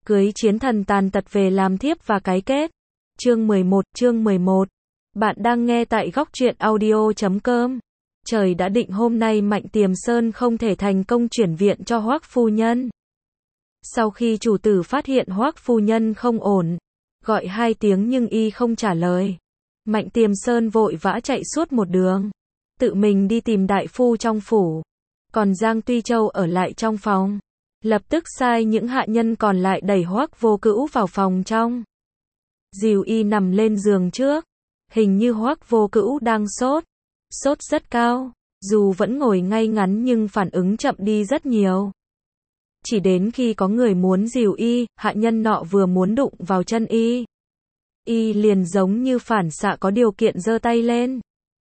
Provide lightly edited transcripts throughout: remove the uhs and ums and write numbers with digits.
Cưới chiến thần tàn tật về làm thiếp và cái kết. Chương 11. Bạn đang nghe tại góc truyện audio.com. Trời đã định hôm nay Mạnh Tiềm Sơn không thể thành công chuyển viện cho Hoắc phu nhân. Sau khi chủ tử phát hiện Hoắc phu nhân không ổn, gọi 2 tiếng nhưng y không trả lời. Mạnh Tiềm Sơn vội vã chạy suốt một đường, tự mình đi tìm đại phu trong phủ. Còn Giang Tuy Châu ở lại trong phòng, lập tức sai những hạ nhân còn lại đẩy Hoắc Vô Cữu vào phòng trong. Dìu y nằm lên giường trước, hình như Hoắc Vô Cữu đang sốt rất cao, dù vẫn ngồi ngay ngắn nhưng phản ứng chậm đi rất nhiều. Chỉ đến khi có người muốn dìu y, hạ nhân nọ vừa muốn đụng vào chân y liền giống như phản xạ có điều kiện giơ tay lên,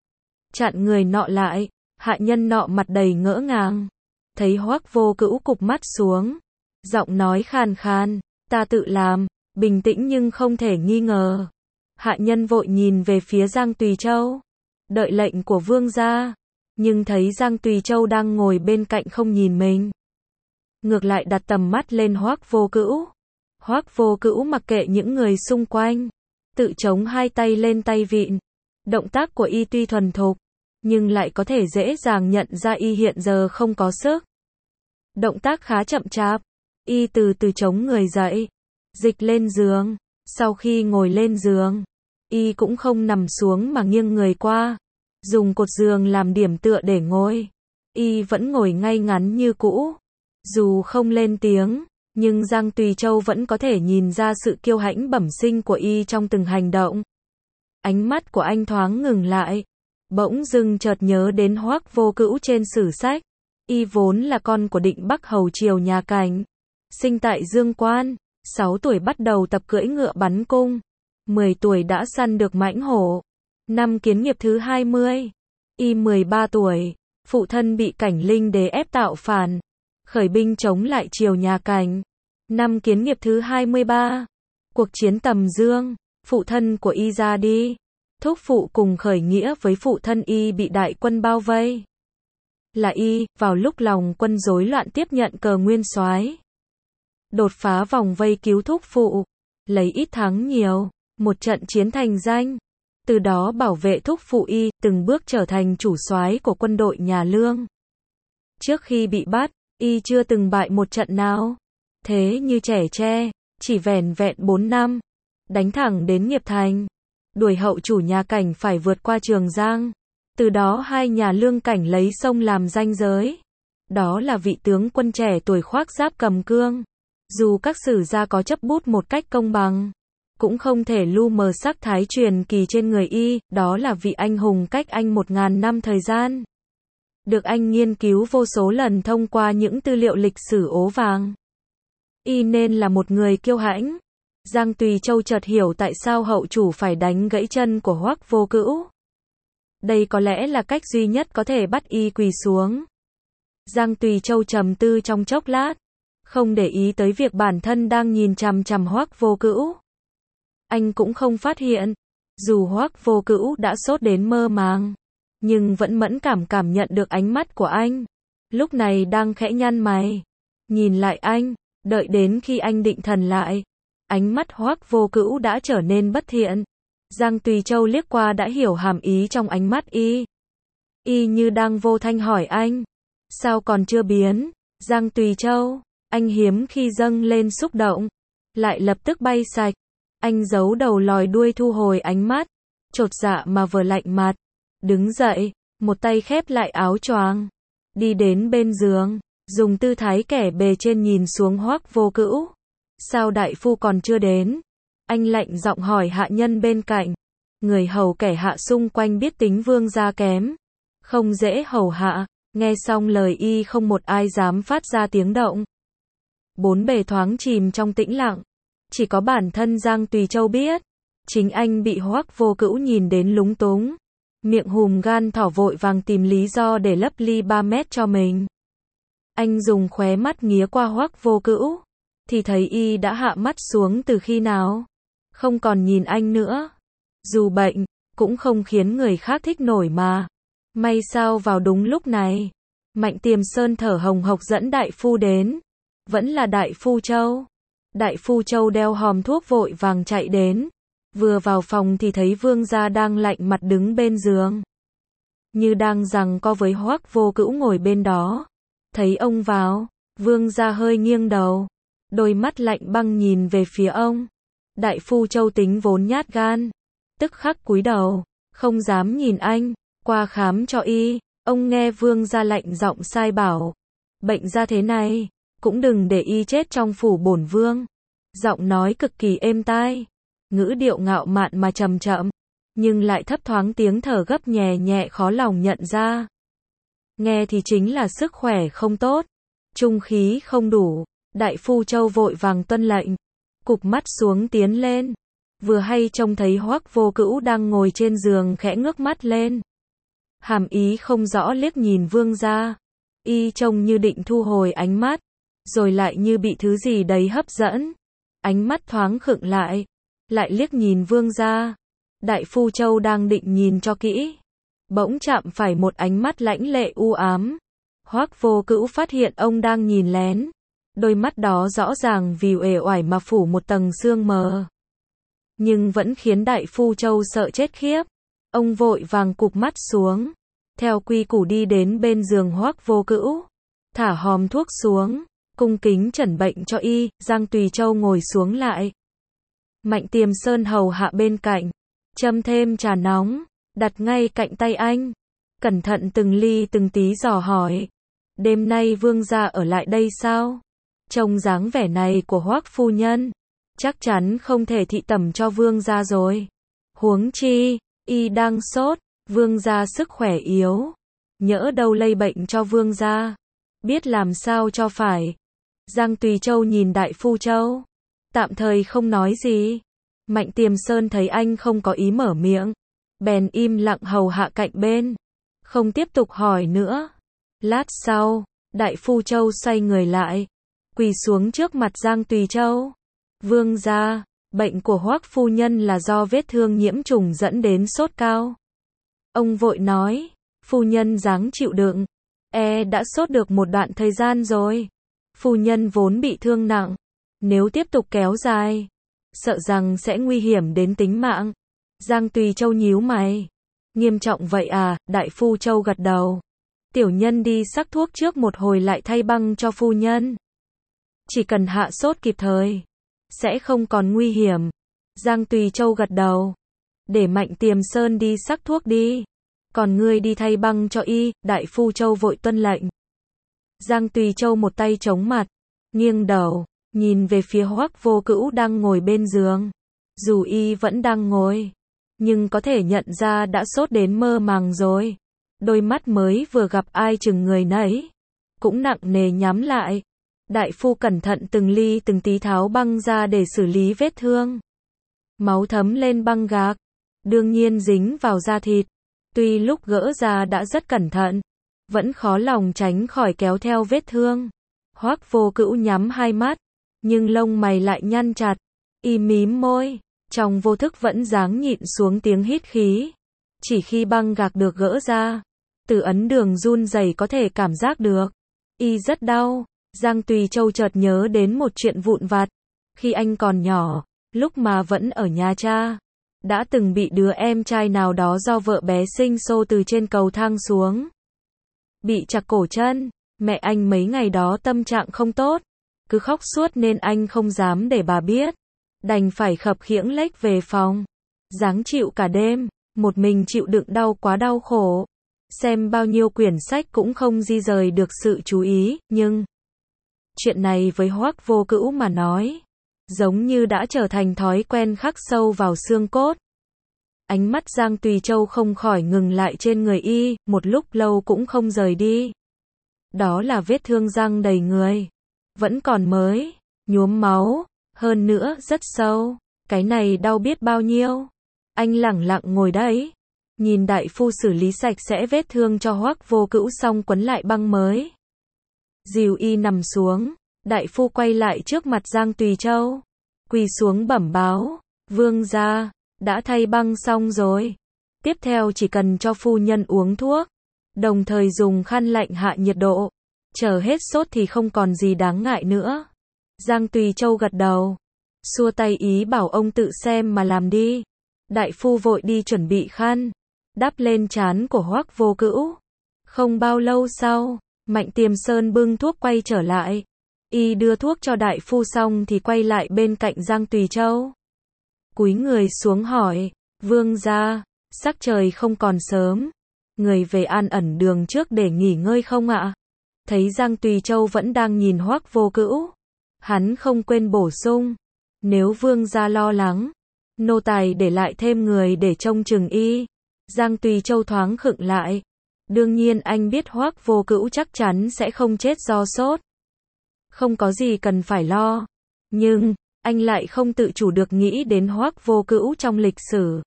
chặn người nọ lại. Hạ nhân nọ mặt đầy ngỡ ngàng, thấy Hoắc Vô Cữu cụp mắt xuống, giọng nói khàn khàn, ta tự làm, bình tĩnh nhưng không thể nghi ngờ. Hạ nhân vội nhìn về phía Giang Tùy Châu, đợi lệnh của vương gia, nhưng thấy Giang Tùy Châu đang ngồi bên cạnh không nhìn mình, ngược lại đặt tầm mắt lên Hoắc Vô Cữu. Hoắc Vô Cữu mặc kệ những người xung quanh, tự chống 2 tay lên tay vịn. Động tác của y tuy thuần thục, nhưng lại có thể dễ dàng nhận ra y hiện giờ không có sức. Động tác khá chậm chạp, y từ từ chống người dậy, dịch lên giường. Sau khi ngồi lên giường, y cũng không nằm xuống mà nghiêng người qua, dùng cột giường làm điểm tựa để ngồi. Y vẫn ngồi ngay ngắn như cũ. Dù không lên tiếng, nhưng Giang Tùy Châu vẫn có thể nhìn ra sự kiêu hãnh bẩm sinh của y trong từng hành động. Ánh mắt của anh thoáng ngừng lại, bỗng dưng chợt nhớ đến Hoắc Vô Cữu trên sử sách. Y vốn là con của Định Bắc hầu triều nhà Cảnh, sinh tại Dương Quan, 6 tuổi bắt đầu tập cưỡi ngựa bắn cung, 10 tuổi đã săn được mãnh hổ. Năm kiến nghiệp thứ 20, y 13 tuổi, phụ thân bị Cảnh Linh đế ép tạo phản, khởi binh chống lại triều nhà Cảnh. Năm kiến nghiệp thứ 23, cuộc chiến Tầm Dương, phụ thân của y ra đi. Thúc phụ cùng khởi nghĩa với phụ thân y bị đại quân bao vây. Là y, vào lúc lòng quân rối loạn tiếp nhận cờ nguyên soái, đột phá vòng vây cứu thúc phụ, lấy ít thắng nhiều, một trận chiến thành danh. Từ đó bảo vệ thúc phụ y, từng bước trở thành chủ soái của quân đội nhà Lương. Trước khi bị bắt, y chưa từng bại một trận nào. Thế như trẻ tre, chỉ vẻn vẹn 4 năm, đánh thẳng đến Nghiệp Thành, đuổi hậu chủ nhà Cảnh phải vượt qua Trường Giang. Từ đó hai nhà Lương Cảnh lấy sông làm ranh giới. Đó là vị tướng quân trẻ tuổi khoác giáp cầm cương. Dù các sử gia có chấp bút một cách công bằng, cũng không thể lu mờ sắc thái truyền kỳ trên người y. Đó là vị anh hùng cách anh 1000 năm thời gian, được anh nghiên cứu vô số lần thông qua những tư liệu lịch sử ố vàng. Y nên là một người kiêu hãnh. Giang Tùy Châu chợt hiểu tại sao hậu chủ phải đánh gãy chân của Hoắc Vô Cữu. Đây có lẽ là cách duy nhất có thể bắt y quỳ xuống. Giang Tùy Châu trầm tư trong chốc lát, không để ý tới việc bản thân đang nhìn chằm chằm Hoắc Vô Cữu. Anh cũng không phát hiện, dù Hoắc Vô Cữu đã sốt đến mơ màng, nhưng vẫn mẫn cảm nhận được ánh mắt của anh. Lúc này đang khẽ nhăn mày, nhìn lại anh. Đợi đến khi anh định thần lại, ánh mắt Hoắc Vô Cữu đã trở nên bất thiện. Giang Tùy Châu liếc qua đã hiểu hàm ý trong ánh mắt y. Y như đang vô thanh hỏi anh, sao còn chưa biến? Giang Tùy Châu, anh hiếm khi dâng lên xúc động, lại lập tức bay sạch. Anh giấu đầu lòi đuôi thu hồi ánh mắt, chột dạ mà vừa lạnh mặt, đứng dậy, một tay khép lại áo choàng, đi đến bên giường, dùng tư thái kẻ bề trên nhìn xuống Hoắc Vô Cữu. Sao đại phu còn chưa đến? Anh lạnh giọng hỏi hạ nhân bên cạnh. Người hầu kẻ hạ xung quanh biết tính vương gia kém, không dễ hầu hạ. Nghe xong lời y không một ai dám phát ra tiếng động. Bốn bề thoáng chìm trong tĩnh lặng. Chỉ có bản thân Giang Tùy Châu biết, chính anh bị Hoắc Vô Cữu nhìn đến lúng túng. Miệng hùm gan thỏ vội vàng tìm lý do để lấp ly 3 mét cho mình. Anh dùng khóe mắt nghía qua Hoắc Vô Cữu, thì thấy y đã hạ mắt xuống từ khi nào, không còn nhìn anh nữa. Dù bệnh, cũng không khiến người khác thích nổi mà. May sao vào đúng lúc này, Mạnh Tiềm Sơn thở hồng hộc dẫn đại phu đến. Vẫn là đại phu Châu. Đại phu Châu đeo hòm thuốc vội vàng chạy đến. Vừa vào phòng thì thấy Vương gia đang lạnh mặt đứng bên giường. Như đang giằng co với Hoắc Vô Cữu ngồi bên đó. Thấy ông vào, Vương gia hơi nghiêng đầu. Đôi mắt lạnh băng nhìn về phía ông. Đại phu Châu tính vốn nhát gan. Tức khắc cúi đầu, không dám nhìn anh. Qua khám cho y, ông nghe Vương gia lạnh giọng sai bảo. Bệnh ra thế này, cũng đừng để y chết trong phủ bổn vương. Giọng nói cực kỳ êm tai. Ngữ điệu ngạo mạn mà trầm chậm, nhưng lại thấp thoáng tiếng thở gấp nhẹ nhẹ khó lòng nhận ra. Nghe thì chính là sức khỏe không tốt, trung khí không đủ. Đại phu Châu vội vàng tuân lệnh, cụp mắt xuống tiến lên. Vừa hay trông thấy Hoắc Vô Cữu đang ngồi trên giường khẽ ngước mắt lên. Hàm ý không rõ liếc nhìn Vương gia. Y trông như định thu hồi ánh mắt, rồi lại như bị thứ gì đấy hấp dẫn. Ánh mắt thoáng khựng lại liếc nhìn Vương gia. Đại phu Châu đang định nhìn cho kỹ, bỗng chạm phải một ánh mắt lãnh lệ u ám. Hoắc Vô Cữu phát hiện ông đang nhìn lén. Đôi mắt đó rõ ràng vì uể oải mà phủ một tầng sương mờ, nhưng vẫn khiến Đại phu Châu sợ chết khiếp. Ông vội vàng cụp mắt xuống, theo quy củ đi đến bên giường Hoắc Vô Cữu, thả hòm thuốc xuống, cung kính chẩn bệnh cho y. Giang Tùy Châu ngồi xuống lại. Mạnh Tiềm Sơn hầu hạ bên cạnh, châm thêm trà nóng, đặt ngay cạnh tay anh. Cẩn thận từng ly từng tí dò hỏi. Đêm nay Vương gia ở lại đây sao? Trông dáng vẻ này của Hoắc phu nhân, chắc chắn không thể thị tẩm cho Vương gia rồi. Huống chi, y đang sốt, Vương gia sức khỏe yếu, nhỡ đâu lây bệnh cho Vương gia, biết làm sao cho phải. Giang Tùy Châu nhìn Đại phu Châu, tạm thời không nói gì. Mạnh Tiềm Sơn thấy anh không có ý mở miệng, bèn im lặng hầu hạ cạnh bên, không tiếp tục hỏi nữa. Lát sau, Đại phu Châu xoay người lại, quỳ xuống trước mặt Giang Tùy Châu. Vương gia, bệnh của Hoắc phu nhân là do vết thương nhiễm trùng dẫn đến sốt cao. Ông vội nói, phu nhân ráng chịu đựng, đã sốt được một đoạn thời gian rồi. Phu nhân vốn bị thương nặng, nếu tiếp tục kéo dài, sợ rằng sẽ nguy hiểm đến tính mạng. Giang Tùy Châu nhíu mày. Nghiêm trọng vậy à? Đại phu Châu gật đầu. Tiểu nhân đi sắc thuốc trước một hồi lại thay băng cho phu nhân. Chỉ cần hạ sốt kịp thời, sẽ không còn nguy hiểm. Giang Tùy Châu gật đầu. Để Mạnh Tiềm Sơn đi sắc thuốc đi. Còn ngươi đi thay băng cho y. Đại phu Châu vội tuân lệnh. Giang Tùy Châu một tay chống mặt, nghiêng đầu, nhìn về phía Hoắc Vô Cữu đang ngồi bên giường. Dù y vẫn đang ngồi, nhưng có thể nhận ra đã sốt đến mơ màng rồi. Đôi mắt mới vừa gặp ai chừng người nấy, cũng nặng nề nhắm lại. Đại phu cẩn thận từng ly từng tí tháo băng ra để xử lý vết thương. Máu thấm lên băng gạc, đương nhiên dính vào da thịt. Tuy lúc gỡ ra đã rất cẩn thận, vẫn khó lòng tránh khỏi kéo theo vết thương. Hoắc Vô Cữu nhắm hai mắt, nhưng lông mày lại nhăn chặt. Y mím môi, trong vô thức vẫn dáng nhịn xuống tiếng hít khí. Chỉ khi băng gạc được gỡ ra, từ ấn đường run rẩy có thể cảm giác được. Y rất đau. Giang Tùy Châu chợt nhớ đến một chuyện vụn vặt. Khi anh còn nhỏ, lúc mà vẫn ở nhà cha, đã từng bị đứa em trai nào đó do vợ bé sinh xô từ trên cầu thang xuống, bị chặt cổ chân. Mẹ anh mấy ngày đó tâm trạng không tốt, cứ khóc suốt nên anh không dám để bà biết, đành phải khập khiễng lếch về phòng, ráng chịu cả đêm, một mình chịu đựng đau quá đau khổ. Xem bao nhiêu quyển sách cũng không di rời được sự chú ý, nhưng chuyện này với Hoắc Vô Cữu mà nói, giống như đã trở thành thói quen khắc sâu vào xương cốt. Ánh mắt Giang Tùy Châu không khỏi ngừng lại trên người y, một lúc lâu cũng không rời đi. Đó là vết thương răng đầy người, vẫn còn mới, nhuốm máu, hơn nữa rất sâu. Cái này đau biết bao nhiêu. Anh lẳng lặng ngồi đấy, nhìn đại phu xử lý sạch sẽ vết thương cho Hoắc Vô Cữu xong quấn lại băng mới. Dìu y nằm xuống, đại phu quay lại trước mặt Giang Tùy Châu, quỳ xuống bẩm báo, vương gia, đã thay băng xong rồi. Tiếp theo chỉ cần cho phu nhân uống thuốc, đồng thời dùng khăn lạnh hạ nhiệt độ, chờ hết sốt thì không còn gì đáng ngại nữa. Giang Tùy Châu gật đầu, xua tay ý bảo ông tự xem mà làm đi. Đại phu vội đi chuẩn bị khăn, đắp lên trán của Hoắc Vô Cữu. Không bao lâu sau, Mạnh Tiềm Sơn bưng thuốc quay trở lại. Y đưa thuốc cho đại phu xong thì quay lại bên cạnh Giang Tùy Châu. Cúi người xuống hỏi, Vương gia, sắc trời không còn sớm, người về An Ẩn Đường trước để nghỉ ngơi không ạ? Thấy Giang Tùy Châu vẫn đang nhìn Hoắc Vô Cữu, hắn không quên bổ sung, nếu Vương gia lo lắng, nô tài để lại thêm người để trông chừng y. Giang Tùy Châu thoáng khựng lại. Đương nhiên anh biết Hoắc Vô Cữu chắc chắn sẽ không chết do sốt. Không có gì cần phải lo. Nhưng, anh lại không tự chủ được nghĩ đến Hoắc Vô Cữu trong lịch sử.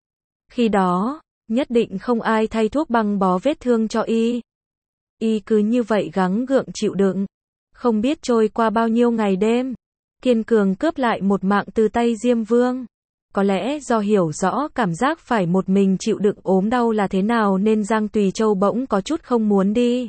Khi đó, nhất định không ai thay thuốc băng bó vết thương cho y. Y cứ như vậy gắng gượng chịu đựng. Không biết trôi qua bao nhiêu ngày đêm. Kiên cường cướp lại một mạng từ tay Diêm Vương. Có lẽ do hiểu rõ cảm giác phải một mình chịu đựng ốm đau là thế nào nên Giang Tùy Châu bỗng có chút không muốn đi.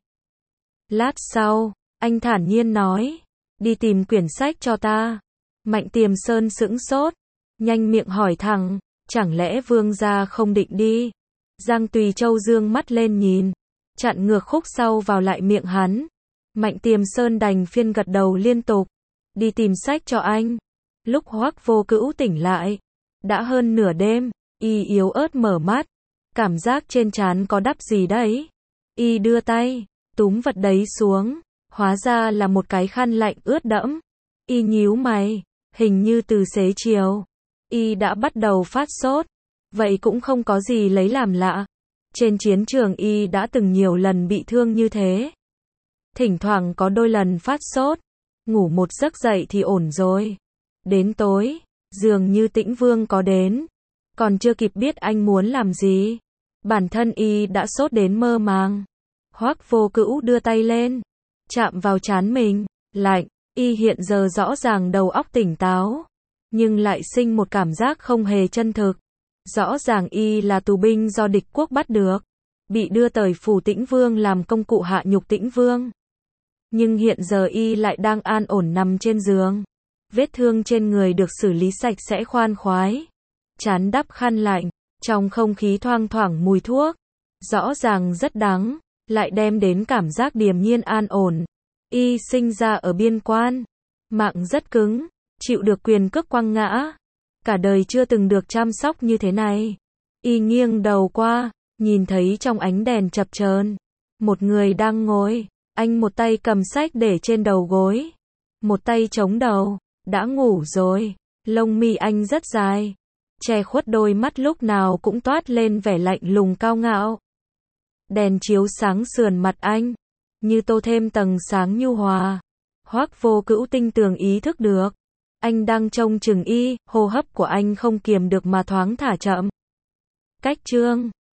Lát sau, anh thản nhiên nói, đi tìm quyển sách cho ta. Mạnh Tiềm Sơn sững sốt, nhanh miệng hỏi thẳng, chẳng lẽ Vương gia không định đi? Giang Tùy Châu dương mắt lên nhìn, chặn ngược khúc sau vào lại miệng hắn. Mạnh Tiềm Sơn đành phiên gật đầu liên tục, đi tìm sách cho anh. Lúc Hoắc Vô Cữu tỉnh lại, đã hơn nửa đêm, y yếu ớt mở mắt, cảm giác trên trán có đắp gì đấy. Y đưa tay, túm vật đấy xuống, hóa ra là một cái khăn lạnh ướt đẫm. Y nhíu mày, hình như từ xế chiều, y đã bắt đầu phát sốt. Vậy cũng không có gì lấy làm lạ. Trên chiến trường y đã từng nhiều lần bị thương như thế. Thỉnh thoảng có đôi lần phát sốt, ngủ một giấc dậy thì ổn rồi. Đến tối, dường như Tĩnh Vương có đến, còn chưa kịp biết anh muốn làm gì, bản thân y đã sốt đến mơ màng. Hoắc Vô Cữu đưa tay lên, chạm vào trán mình, lạnh. Y hiện giờ rõ ràng đầu óc tỉnh táo, nhưng lại sinh một cảm giác không hề chân thực. Rõ ràng y là tù binh do địch quốc bắt được, bị đưa tới phủ Tĩnh Vương làm công cụ hạ nhục Tĩnh Vương. Nhưng hiện giờ y lại đang an ổn nằm trên giường. Vết thương trên người được xử lý sạch sẽ khoan khoái. Trán đắp khăn lạnh, trong không khí thoang thoảng mùi thuốc. Rõ ràng rất đắng, lại đem đến cảm giác điềm nhiên an ổn. Y sinh ra ở biên quan, mạng rất cứng, chịu được quyền cước quăng ngã. Cả đời chưa từng được chăm sóc như thế này. Y nghiêng đầu qua, nhìn thấy trong ánh đèn chập chờn, một người đang ngồi. Anh một tay cầm sách để trên đầu gối, một tay chống đầu, đã ngủ rồi. Lông mi anh rất dài, che khuất đôi mắt lúc nào cũng toát lên vẻ lạnh lùng cao ngạo. Đèn chiếu sáng sườn mặt anh, như tô thêm tầng sáng nhu hòa. Hoắc Vô Cữu tinh tường ý thức được, anh đang trông chừng y, hô hấp của anh không kiềm được mà thoáng thả chậm. Cách chương